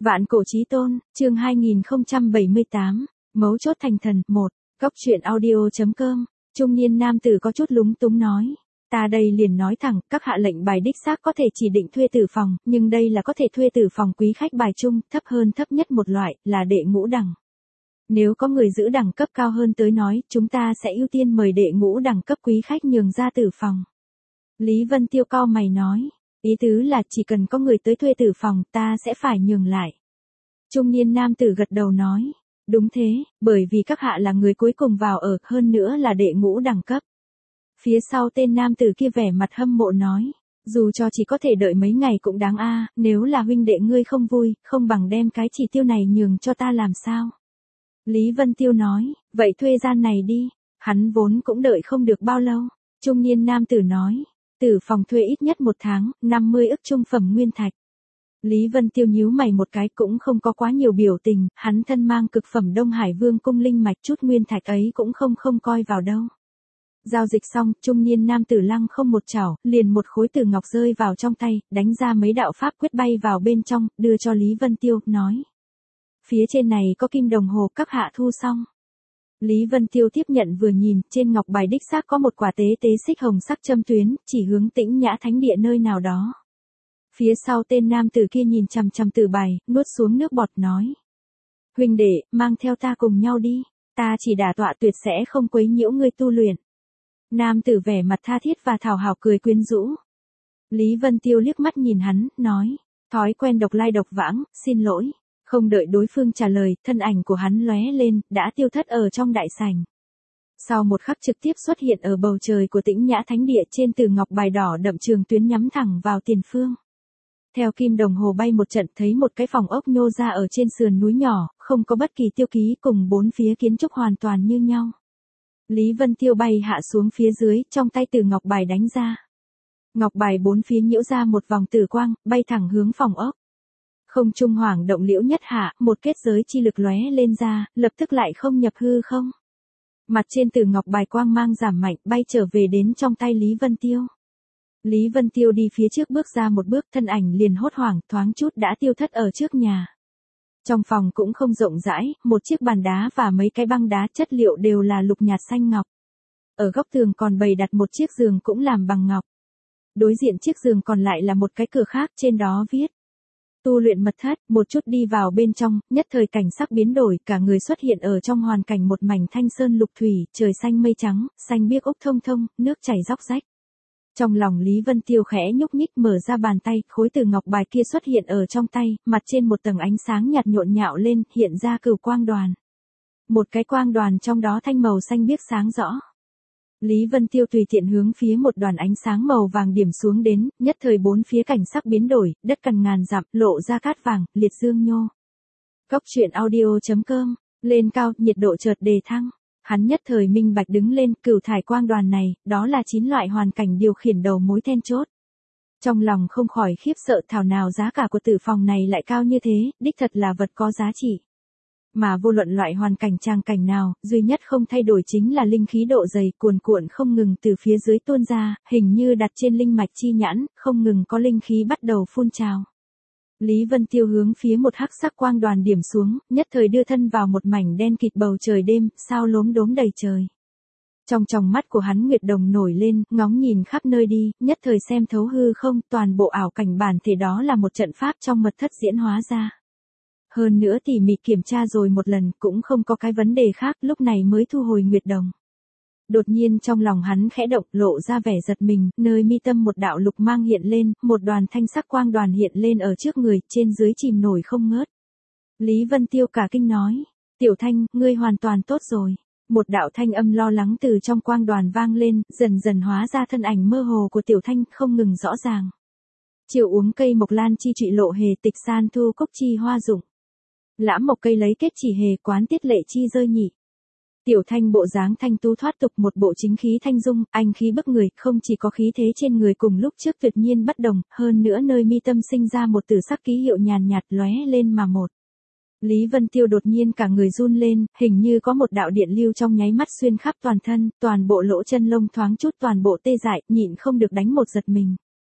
Vạn cổ chí tôn, chương 2078, mấu chốt thành thần, 1, góc truyện audio.com, trung niên nam tử có chút lúng túng nói. Ta đây liền nói thẳng, các hạ lệnh bài đích xác có thể chỉ định thuê tử phòng, nhưng đây là có thể thuê tử phòng quý khách bài chung, thấp hơn thấp nhất một loại, là đệ ngũ đẳng. Nếu có người giữ đẳng cấp cao hơn tới nói, chúng ta sẽ ưu tiên mời đệ ngũ đẳng cấp quý khách nhường ra tử phòng. Lý Vân Tiêu cau mày nói. Ý tứ là chỉ cần có người tới thuê tử phòng, ta sẽ phải nhường lại. Trung niên nam tử gật đầu nói. Đúng thế, bởi vì các hạ là người cuối cùng vào ở, hơn nữa là đệ ngũ đẳng cấp. Phía sau tên nam tử kia vẻ mặt hâm mộ nói. Dù cho chỉ có thể đợi mấy ngày cũng đáng a, nếu là huynh đệ ngươi không vui, không bằng đem cái chỉ tiêu này nhường cho ta làm sao. Lý Vân Tiêu nói, vậy thuê gian này đi, hắn vốn cũng đợi không được bao lâu. Trung niên nam tử nói. Tử phòng thuê ít nhất 1 tháng, 50 ức trung phẩm nguyên thạch. Lý Vân Tiêu nhíu mày một cái cũng không có quá nhiều biểu tình, hắn thân mang cực phẩm Đông Hải Vương cung linh mạch chút nguyên thạch ấy cũng không coi vào đâu. Giao dịch xong, trung niên nam tử lăng không một chảo, liền một khối tử ngọc rơi vào trong tay, đánh ra mấy đạo pháp quyết bay vào bên trong, đưa cho Lý Vân Tiêu, nói. Phía trên này có kim đồng hồ, các hạ thu xong. Lý Vân Tiêu tiếp nhận vừa nhìn, trên ngọc bài đích xác có một quả tế xích hồng sắc châm tuyến, chỉ hướng Tĩnh Nhã Thánh Địa nơi nào đó. Phía sau tên nam tử kia nhìn chằm chằm tử bài, nuốt xuống nước bọt nói. Huynh đệ, mang theo ta cùng nhau đi, ta chỉ đả tọa tuyệt sẽ không quấy nhiễu ngươi tu luyện. Nam tử vẻ mặt tha thiết và thảo hảo cười quyến rũ. Lý Vân Tiêu liếc mắt nhìn hắn, nói. Thói quen độc lai độc vãng, xin lỗi. Không đợi đối phương trả lời, thân ảnh của hắn lóe lên, đã tiêu thất ở trong đại sảnh. Sau một khắc trực tiếp xuất hiện ở bầu trời của Tĩnh Nhã Thánh Địa trên từ ngọc bài đỏ đậm trường tuyến nhắm thẳng vào tiền phương. Theo kim đồng hồ bay một trận thấy một cái phòng ốc nhô ra ở trên sườn núi nhỏ, không có bất kỳ tiêu ký cùng bốn phía kiến trúc hoàn toàn như nhau. Lý Vân Tiêu bay hạ xuống phía dưới, trong tay từ ngọc bài đánh ra. Ngọc bài bốn phía nhiễu ra một vòng tử quang, bay thẳng hướng phòng ốc. Không trung hoàng động liễu nhất hạ, một kết giới chi lực lóe lên ra, lập tức lại không nhập hư không. Mặt trên từ ngọc bài quang mang giảm mạnh, bay trở về đến trong tay Lý Vân Tiêu. Lý Vân Tiêu đi phía trước bước ra một bước, thân ảnh liền hốt hoảng, thoáng chút đã tiêu thất ở trước nhà. Trong phòng cũng không rộng rãi, một chiếc bàn đá và mấy cái băng đá chất liệu đều là lục nhạt xanh ngọc. Ở góc tường còn bày đặt một chiếc giường cũng làm bằng ngọc. Đối diện chiếc giường còn lại là một cái cửa khác, trên đó viết. Tu luyện mật thất, một chút đi vào bên trong, nhất thời cảnh sắc biến đổi, cả người xuất hiện ở trong hoàn cảnh một mảnh thanh sơn lục thủy, trời xanh mây trắng, xanh biếc ốc thông thông, nước chảy róc rách. Trong lòng Lý Vân Tiêu khẽ nhúc nhích mở ra bàn tay, khối từ ngọc bài kia xuất hiện ở trong tay, mặt trên một tầng ánh sáng nhạt nhộn nhạo lên, hiện ra cửu quang đoàn. Một cái quang đoàn trong đó thanh màu xanh biếc sáng rõ. Lý Vân Tiêu tùy tiện hướng phía một đoàn ánh sáng màu vàng điểm xuống đến, nhất thời bốn phía cảnh sắc biến đổi, đất cằn ngàn dặm, lộ ra cát vàng, liệt dương nhô. Góc truyện audio.com, lên cao, nhiệt độ chợt đề thăng. Hắn nhất thời minh bạch đứng lên, cửu thải quang đoàn này, đó là 9 loại hoàn cảnh điều khiển đầu mối then chốt. Trong lòng không khỏi khiếp sợ, thảo nào giá cả của tử phòng này lại cao như thế, đích thật là vật có giá trị. Mà vô luận loại hoàn cảnh tràng cảnh nào, duy nhất không thay đổi chính là linh khí độ dày cuồn cuộn không ngừng từ phía dưới tuôn ra, hình như đặt trên linh mạch chi nhãn, không ngừng có linh khí bắt đầu phun trào. Lý Vân Tiêu hướng phía một hắc sắc quang đoàn điểm xuống, nhất thời đưa thân vào một mảnh đen kịt bầu trời đêm, sao lốm đốm đầy trời. Trong tròng mắt của hắn nguyệt đồng nổi lên, ngóng nhìn khắp nơi đi, nhất thời xem thấu hư không, toàn bộ ảo cảnh bản thể đó là một trận pháp trong mật thất diễn hóa ra. Hơn nữa tỉ mỉ kiểm tra rồi một lần, cũng không có cái vấn đề khác, lúc này mới thu hồi nguyệt đồng. Đột nhiên trong lòng hắn khẽ động, lộ ra vẻ giật mình, nơi mi tâm một đạo lục mang hiện lên, một đoàn thanh sắc quang đoàn hiện lên ở trước người, trên dưới chìm nổi không ngớt. Lý Vân Tiêu cả kinh nói, Tiểu Thanh, ngươi hoàn toàn tốt rồi. Một đạo thanh âm lo lắng từ trong quang đoàn vang lên, dần dần hóa ra thân ảnh mơ hồ của Tiểu Thanh, không ngừng rõ ràng. Chiều uống cây mộc lan chi trụy lộ hề tịch san thu cốc chi hoa dụng. Lãm mộc cây lấy kết chỉ hề quán tiết lệ chi rơi nhị. Tiểu Thanh bộ dáng thanh tú thoát tục, một bộ chính khí thanh dung, anh khí bức người, không chỉ có khí thế trên người cùng lúc trước tuyệt nhiên bất đồng, hơn nữa nơi mi tâm sinh ra một tử sắc ký hiệu nhàn nhạt lóe lên mà một. Lý Vân Tiêu đột nhiên cả người run lên, hình như có một đạo điện lưu trong nháy mắt xuyên khắp toàn thân, toàn bộ lỗ chân lông thoáng chút toàn bộ tê dại, nhịn không được đánh một giật mình.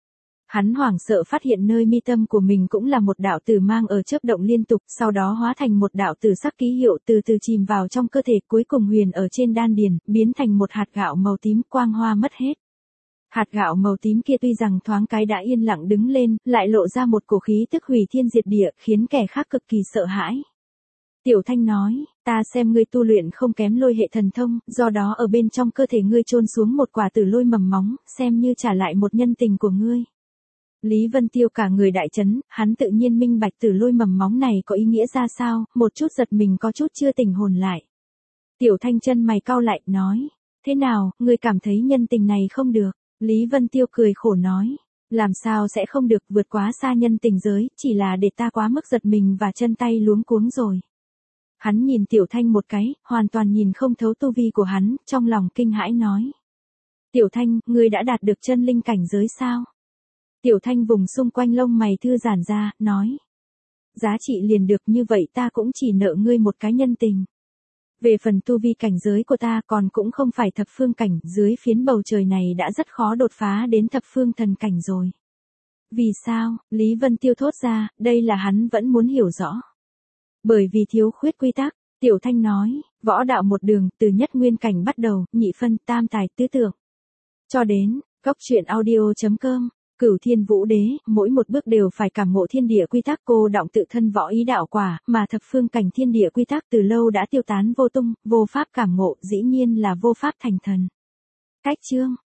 Hắn hoảng sợ phát hiện nơi mi tâm của mình cũng là một đạo tử mang ở chớp động liên tục, sau đó hóa thành một đạo tử sắc ký hiệu từ từ chìm vào trong cơ thể, cuối cùng huyền ở trên đan điền, biến thành một hạt gạo màu tím, quang hoa mất hết. Hạt gạo màu tím kia tuy rằng thoáng cái đã yên lặng đứng lên, lại lộ ra một cổ khí tức hủy thiên diệt địa, khiến kẻ khác cực kỳ sợ hãi. Tiểu Thanh nói, ta xem ngươi tu luyện không kém lôi hệ thần thông, do đó ở bên trong cơ thể ngươi chôn xuống một quả tử lôi mầm móng, xem như trả lại một nhân tình của ngươi. Lý Vân Tiêu cả người đại chấn, hắn tự nhiên minh bạch tử lôi mầm móng này có ý nghĩa ra sao, một chút giật mình có chút chưa tỉnh hồn lại. Tiểu Thanh chân mày cau lại, nói, thế nào, ngươi cảm thấy nhân tình này không được? Lý Vân Tiêu cười khổ nói, làm sao sẽ không được, vượt quá xa nhân tình giới, chỉ là để ta quá mức giật mình và chân tay luống cuống rồi. Hắn nhìn Tiểu Thanh một cái, hoàn toàn nhìn không thấu tu vi của hắn, trong lòng kinh hãi nói. Tiểu Thanh, ngươi đã đạt được chân linh cảnh giới sao? Tiểu Thanh vùng xung quanh lông mày thư giãn ra, nói. Giá trị liền được, như vậy ta cũng chỉ nợ ngươi một cái nhân tình. Về phần tu vi cảnh giới của ta còn cũng không phải thập phương cảnh, dưới phiến bầu trời này đã rất khó đột phá đến thập phương thần cảnh rồi. Vì sao? Lý Vân Tiêu thốt ra, đây là hắn vẫn muốn hiểu rõ. Bởi vì thiếu khuyết quy tắc, Tiểu Thanh nói, võ đạo một đường, từ nhất nguyên cảnh bắt đầu, nhị phân, tam tài, tứ tượng. Cho đến, coctruyện.audio.com, Cửu Thiên Vũ Đế, mỗi một bước đều phải cảm ngộ thiên địa quy tắc, cô đọng tự thân võ ý đạo quả, mà thập phương cảnh thiên địa quy tắc từ lâu đã tiêu tán vô tung, vô pháp cảm ngộ, dĩ nhiên là vô pháp thành thần. Cách chương